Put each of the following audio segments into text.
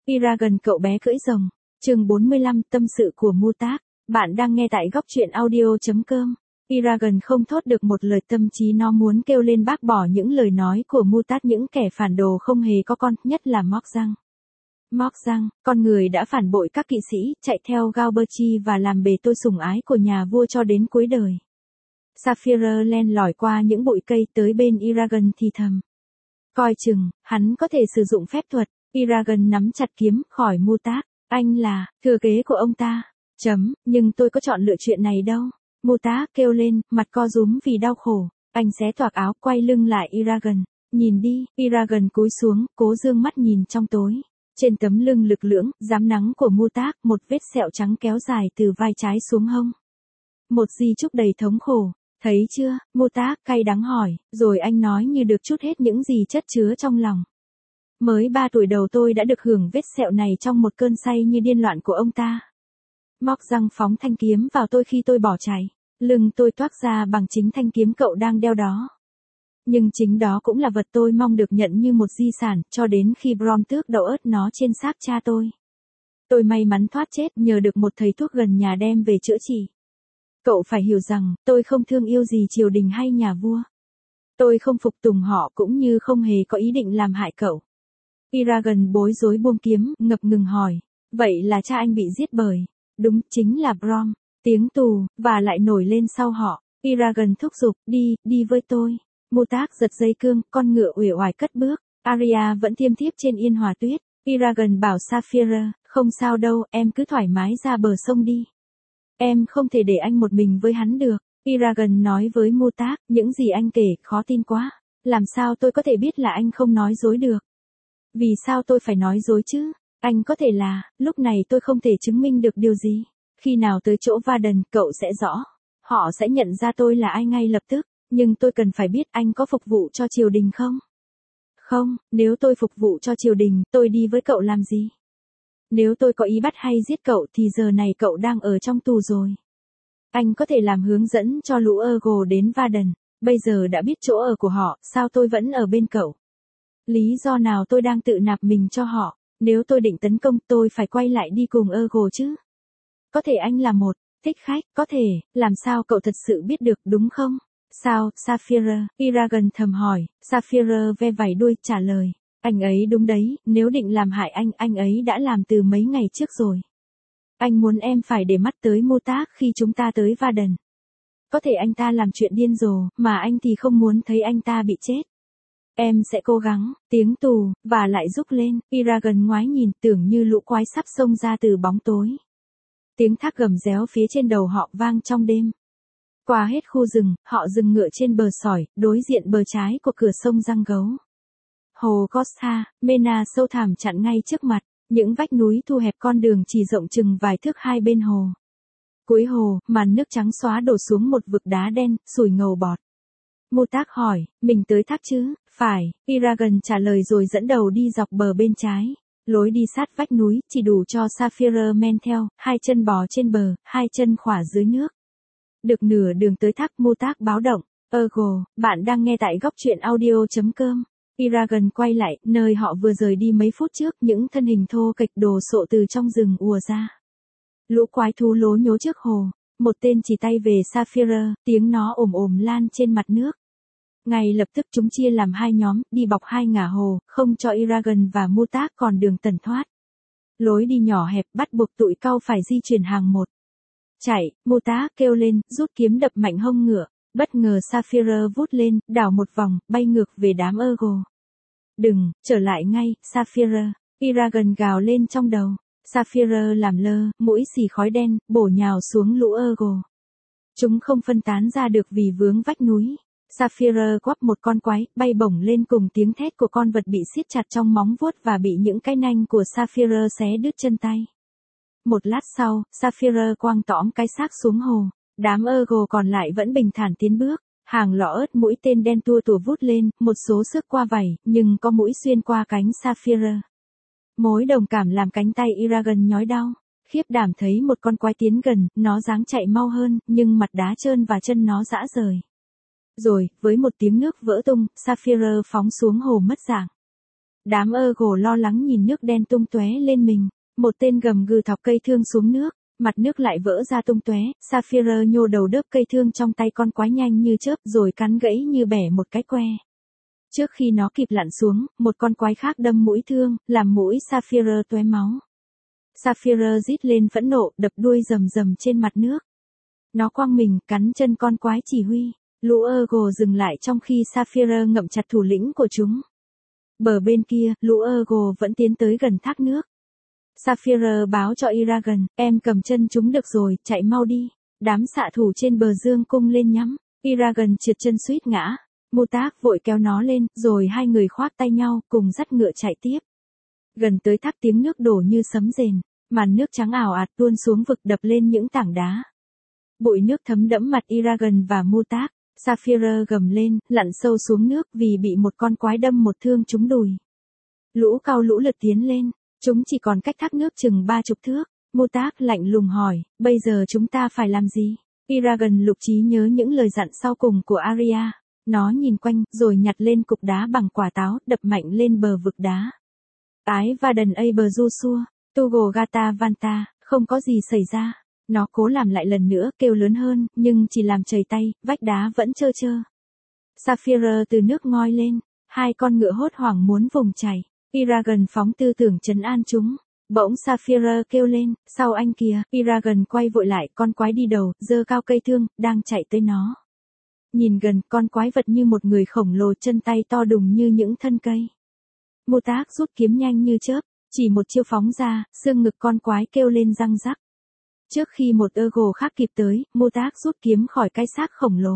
Eragon cậu bé cưỡi rồng. Chương 45 tâm sự của Mutak. Bạn đang nghe tại góc truyện audio.com. Eragon không thốt được một lời, tâm trí nó muốn kêu lên bác bỏ những lời nói của Mutak, những kẻ phản đồ không hề có con, nhất là Mok'Zang. Mok'Zang, con người đã phản bội các kỵ sĩ, chạy theo Galberchi và làm bề tôi sủng ái của nhà vua cho đến cuối đời. Saphira len lỏi qua những bụi cây tới bên Eragon thì thầm. Coi chừng, hắn có thể sử dụng phép thuật. Eragon nắm chặt kiếm, khỏi Mutak. Anh là thừa kế của ông ta. Nhưng tôi có chọn lựa chuyện này đâu. Mutak kêu lên, mặt co rúm vì đau khổ. Anh xé toạc áo, quay lưng lại Eragon. Nhìn đi. Eragon cúi xuống, cố dương mắt nhìn trong tối. Trên tấm lưng lực lưỡng, rám nắng của Mutak, một vết sẹo trắng kéo dài từ vai trái xuống hông. Một di chúc đầy thống khổ. Thấy chưa, Mutak cay đắng hỏi, rồi anh nói như được trút hết những gì chất chứa trong lòng. Mới 3 tuổi đầu tôi đã được hưởng vết sẹo này trong một cơn say như điên loạn của ông ta. Mok'Zang phóng thanh kiếm vào tôi khi tôi bỏ chạy. Lưng tôi toác ra bằng chính thanh kiếm cậu đang đeo đó. Nhưng chính đó cũng là vật tôi mong được nhận như một di sản, cho đến khi Brom tước đậu ớt nó trên xác cha tôi. Tôi may mắn thoát chết nhờ được một thầy thuốc gần nhà đem về chữa trị. Cậu phải hiểu rằng, tôi không thương yêu gì triều đình hay nhà vua. Tôi không phục tùng họ cũng như không hề có ý định làm hại cậu. Eragon bối rối buông kiếm, ngập ngừng hỏi. Vậy là cha anh bị giết bởi? Đúng, chính là Brom. Tiếng tù, và lại nổi lên sau họ. Eragon thúc giục, đi với tôi. Mutak giật dây cương, con ngựa uể oải cất bước. Arya vẫn thiêm thiếp trên yên hòa tuyết. Eragon bảo Saphira, không sao đâu, em cứ thoải mái ra bờ sông đi. Em không thể để anh một mình với hắn được. Eragon nói với Mutak, những gì anh kể, khó tin quá. Làm sao tôi có thể biết là anh không nói dối được? Vì sao tôi phải nói dối chứ? Anh có thể là, lúc này tôi không thể chứng minh được điều gì. Khi nào tới chỗ Varden, cậu sẽ rõ. Họ sẽ nhận ra tôi là ai ngay lập tức. Nhưng tôi cần phải biết anh có phục vụ cho triều đình không? Không, nếu tôi phục vụ cho triều đình, tôi đi với cậu làm gì? Nếu tôi có ý bắt hay giết cậu thì giờ này cậu đang ở trong tù rồi. Anh có thể làm hướng dẫn cho lũ Ergo đến Varden. Bây giờ đã biết chỗ ở của họ, sao tôi vẫn ở bên cậu? Lý do nào tôi đang tự nạp mình cho họ? Nếu tôi định tấn công, tôi phải quay lại đi cùng Ergo chứ? Có thể anh là một thích khách, có thể, làm sao cậu thật sự biết được, đúng không? Sao, Saphira? Eragon thầm hỏi. Saphira ve vảy đuôi, trả lời. Anh ấy đúng đấy, nếu định làm hại anh ấy đã làm từ mấy ngày trước rồi. Anh muốn em phải để mắt tới Mutak khi chúng ta tới Varden. Có thể anh ta làm chuyện điên rồ, mà anh thì không muốn thấy anh ta bị chết. Em sẽ cố gắng. Tiếng tù, và lại rúc lên. Eragon ngoái nhìn, tưởng như lũ quái sắp xông ra từ bóng tối. Tiếng thác gầm réo phía trên đầu họ vang trong đêm. Qua hết khu rừng, họ dừng ngựa trên bờ sỏi, đối diện bờ trái của cửa sông Răng Gấu. Hồ Costa, Mena sâu thẳm chặn ngay trước mặt, những vách núi thu hẹp con đường chỉ rộng chừng vài thước hai bên hồ. Cuối hồ, màn nước trắng xóa đổ xuống một vực đá đen, sủi ngầu bọt. Mutak hỏi, mình tới thác chứ? Phải, Eragon trả lời rồi dẫn đầu đi dọc bờ bên trái. Lối đi sát vách núi, chỉ đủ cho Saphira men theo, hai chân bò trên bờ, hai chân khỏa dưới nước. Được nửa đường tới thác, Mutak báo động. Ergo, bạn đang nghe tại góc truyện audio.com. Eragon quay lại, nơi họ vừa rời đi mấy phút trước, những thân hình thô kệch đồ sộ từ trong rừng ùa ra. Lũ quái thú lố nhố trước hồ. Một tên chỉ tay về Saphira, tiếng nó ồm lan trên mặt nước. Ngay lập tức chúng chia làm hai nhóm, đi bọc hai ngả hồ, không cho Eragon và Mutak còn đường tẩn thoát. Lối đi nhỏ hẹp, bắt buộc tụi cau phải di chuyển hàng một. Chạy, Mutak kêu lên, rút kiếm đập mạnh hông ngựa. Bất ngờ Saphira vút lên, đảo một vòng, bay ngược về đám Ergo. Đừng, trở lại ngay, Saphira. Eragon gào lên trong đầu. Saphira làm lơ, mũi xì khói đen, bổ nhào xuống lũ Ergo. Chúng không phân tán ra được vì vướng vách núi. Saphira quắp một con quái, bay bổng lên cùng tiếng thét của con vật bị siết chặt trong móng vuốt và bị những cái nanh của Saphira xé đứt chân tay. Một lát sau, Saphira quăng tõm cái xác xuống hồ. Đám Ergo còn lại vẫn bình thản tiến bước. Hàng lọ ớt mũi tên đen tua tủa vút lên, một số xước qua vảy, nhưng có mũi xuyên qua cánh Saphira. Mối đồng cảm làm cánh tay Eragon nhói đau. Khiếp đảm thấy một con quái tiến gần, nó dáng chạy mau hơn, nhưng mặt đá trơn và chân nó rã rời. Rồi, với một tiếng nước vỡ tung, Saphira phóng xuống hồ mất dạng. Đám Eagle lo lắng nhìn nước đen tung tóe lên mình. Một tên gầm gừ thọc cây thương xuống nước, mặt nước lại vỡ ra tung tóe. Sapphire nhô đầu đớp cây thương trong tay con quái nhanh như chớp rồi cắn gãy như bẻ một cái que. Trước khi nó kịp lặn xuống, một con quái khác đâm mũi thương, làm mũi Sapphire tóe máu. Sapphire rít lên phẫn nộ, đập đuôi rầm rầm trên mặt nước. Nó quăng mình, cắn chân con quái chỉ huy. Lũ Eagle dừng lại trong khi Sapphire ngậm chặt thủ lĩnh của chúng. Bờ bên kia, lũ Eagle vẫn tiến tới gần thác nước. Sapphire báo cho Eragon, em cầm chân chúng được rồi, chạy mau đi. Đám xạ thủ trên bờ dương cung lên nhắm. Eragon trượt chân suýt ngã. Mutak vội kéo nó lên, rồi hai người khoác tay nhau, cùng dắt ngựa chạy tiếp. Gần tới thác tiếng nước đổ như sấm rền, màn nước trắng ảo ạt tuôn xuống vực đập lên những tảng đá. Bụi nước thấm đẫm mặt Eragon và Mutak. Sapphire gầm lên, lặn sâu xuống nước vì bị một con quái đâm một thương trúng đùi. Lũ cao lũ lượt tiến lên, chúng chỉ còn cách thác nước chừng 30 thước. Mutak lạnh lùng hỏi, bây giờ chúng ta phải làm gì? Eragon lục trí nhớ những lời dặn sau cùng của Arya. Nó nhìn quanh, rồi nhặt lên cục đá bằng quả táo, đập mạnh lên bờ vực đá. Ái và đần Aberzusua, Tugogata Vanta, không có gì xảy ra. Nó cố làm lại lần nữa, kêu lớn hơn, nhưng chỉ làm chảy tay, vách đá vẫn trơ trơ. Sapphire từ nước ngoi lên, hai con ngựa hốt hoảng muốn vùng chảy. Eragon phóng tư tưởng trấn an chúng. Bỗng Sapphire kêu lên, sau anh kìa. Eragon quay vội lại, con quái đi đầu, giơ cao cây thương, đang chạy tới nó. Nhìn gần, con quái vật như một người khổng lồ, chân tay to đùng như những thân cây. Mutak rút kiếm nhanh như chớp, chỉ một chiêu phóng ra, xương ngực con quái kêu lên răng rắc. Trước khi một Eagle khác kịp tới, Mutak rút kiếm khỏi cái xác khổng lồ.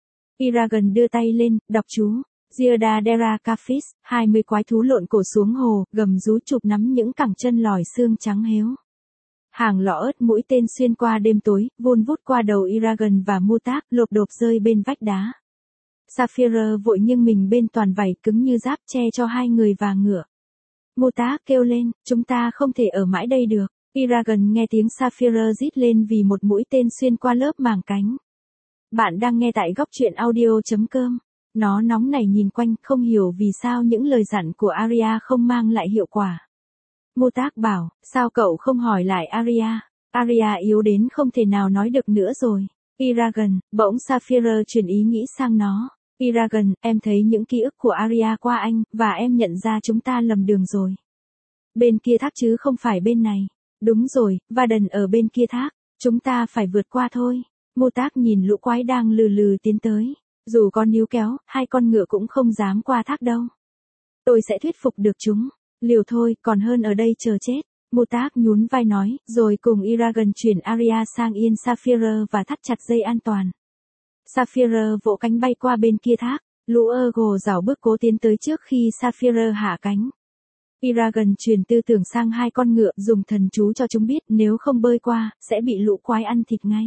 Eragon đưa tay lên, đọc chú. Giada Dera Caphis, 20 quái thú lộn cổ xuống hồ, gầm rú chụp nắm những cẳng chân lòi xương trắng héo. Hàng lọ ớt mũi tên xuyên qua đêm tối, vun vút qua đầu Eragon và Mutak, lộp độp rơi bên vách đá. Sapphire vội nghiêng mình bên toàn vảy cứng như giáp che cho hai người và ngựa. Mutak kêu lên, chúng ta không thể ở mãi đây được. Eragon nghe tiếng Sapphire rít lên vì một mũi tên xuyên qua lớp màng cánh. Bạn đang nghe tại góc truyện audio.com. Nó nóng nảy nhìn quanh, không hiểu vì sao những lời dặn của Arya không mang lại hiệu quả. Mutak bảo, sao cậu không hỏi lại Arya? Arya yếu đến không thể nào nói được nữa rồi. Eragon, bỗng Sapphire chuyển ý nghĩ sang nó. Eragon, em thấy những ký ức của Arya qua anh, và em nhận ra chúng ta lầm đường rồi. Bên kia thác chứ không phải bên này. Đúng rồi, Varden ở bên kia thác. Chúng ta phải vượt qua thôi. Mutak nhìn lũ quái đang lừ lừ tiến tới. Dù có níu kéo, hai con ngựa cũng không dám qua thác đâu. Tôi sẽ thuyết phục được chúng. Liều thôi, còn hơn ở đây chờ chết. Mutak nhún vai nói, rồi cùng Eragon chuyển Arya sang yên Sapphire và thắt chặt dây an toàn. Sapphire vỗ cánh bay qua bên kia thác. Lũ Eagle rảo bước cố tiến tới trước khi Sapphire hạ cánh. Eragon truyền tư tưởng sang hai con ngựa, dùng thần chú cho chúng biết nếu không bơi qua, sẽ bị lũ quái ăn thịt ngay.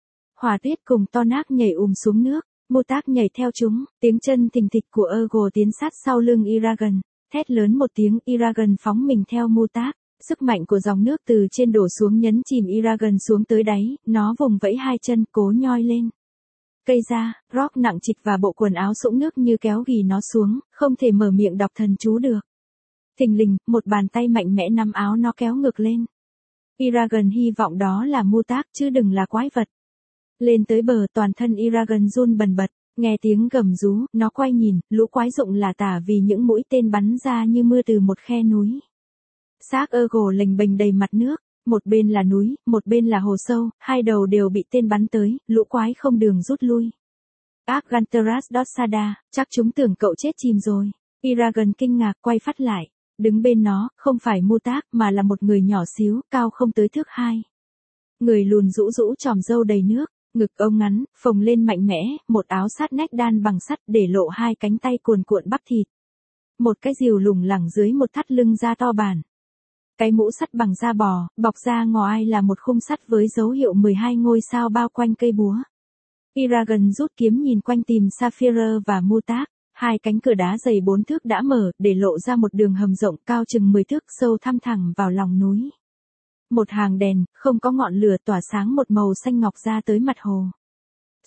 Hỏa Tuyết cùng Tonak nhảy xuống nước. Mutak nhảy theo chúng, tiếng chân thình thịch của Eagle tiến sát sau lưng Eragon. Thét lớn một tiếng, Eragon phóng mình theo Mutak. Sức mạnh của dòng nước từ trên đổ xuống nhấn chìm Eragon xuống tới đáy, nó vùng vẫy hai chân, cố nhoi lên. Cây da, rock nặng trịch và bộ quần áo sũng nước như kéo ghì nó xuống, không thể mở miệng đọc thần chú được. Thình lình, một bàn tay mạnh mẽ nắm áo nó kéo ngược lên. Eragon hy vọng đó là Mutak chứ đừng là quái vật. Lên tới bờ, toàn thân Eragon run bần bật, nghe tiếng gầm rú, nó quay nhìn, lũ quái rụng là tả vì những mũi tên bắn ra như mưa từ một khe núi. Xác Eagle lềnh bềnh đầy mặt nước, một bên là núi, một bên là hồ sâu, hai đầu đều bị tên bắn tới, lũ quái không đường rút lui. Arganteras Dotsada, chắc chúng tưởng cậu chết chìm rồi. Eragon kinh ngạc quay phát lại, đứng bên nó, không phải Mutak mà là một người nhỏ xíu, cao không tới thước 2. Người lùn rũ rũ tròm râu đầy nước, ngực ông ngắn, phồng lên mạnh mẽ, một áo sát nách đan bằng sắt để lộ hai cánh tay cuồn cuộn bắp thịt. Một cái rìu lủng lẳng dưới một thắt lưng da to bản. Cái mũ sắt bằng da bò, bọc da ngoài là một khung sắt với dấu hiệu 12 ngôi sao bao quanh cây búa. Eragon rút kiếm nhìn quanh tìm Sapphire và Mutak. Hai cánh cửa đá dày 4 thước đã mở, để lộ ra một đường hầm rộng cao chừng 10 thước sâu thăm thẳng vào lòng núi. Một hàng đèn, không có ngọn lửa tỏa sáng một màu xanh ngọc ra tới mặt hồ.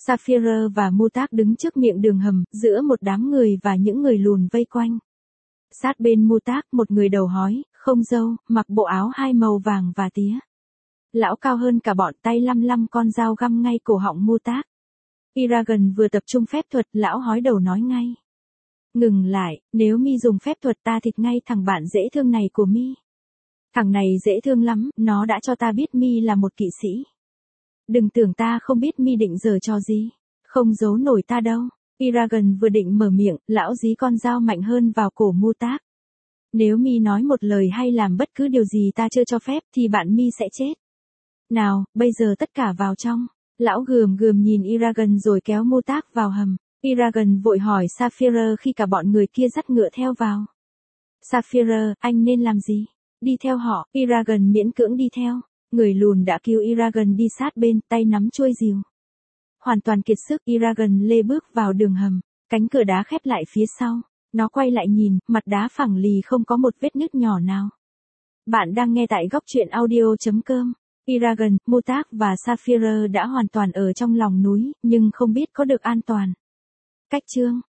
Sapphire và Mutak đứng trước miệng đường hầm, giữa một đám người và những người lùn vây quanh. Sát bên Mutak, một người đầu hói, không râu, mặc bộ áo hai màu vàng và tía. Lão cao hơn cả bọn, tay lăm lăm con dao găm ngay cổ họng Mutak. Eragon vừa tập trung phép thuật, lão hói đầu nói ngay. Ngừng lại, nếu mi dùng phép thuật ta thịt ngay thằng bạn dễ thương này của mi. Thằng này dễ thương lắm, nó đã cho ta biết mi là một kỵ sĩ. Đừng tưởng ta không biết mi định giở trò gì. Không giấu nổi ta đâu. Eragon vừa định mở miệng, lão dí con dao mạnh hơn vào cổ Mutak. Nếu mi nói một lời hay làm bất cứ điều gì ta chưa cho phép thì bạn mi sẽ chết. Nào, bây giờ tất cả vào trong. Lão gườm gườm nhìn Eragon rồi kéo Mutak vào hầm. Eragon vội hỏi Sapphire khi cả bọn người kia dắt ngựa theo vào. Sapphire, anh nên làm gì? Đi theo họ. Eragon miễn cưỡng đi theo. Người lùn đã cứu Eragon đi sát bên, tay nắm chuôi rìu. Hoàn toàn kiệt sức, Eragon lê bước vào đường hầm. Cánh cửa đá khép lại phía sau. Nó quay lại nhìn, mặt đá phẳng lì không có một vết nứt nhỏ nào. Bạn đang nghe tại góc truyện audio.com. Eragon, Mutak và Sapphire đã hoàn toàn ở trong lòng núi, nhưng không biết có được an toàn. Cách chương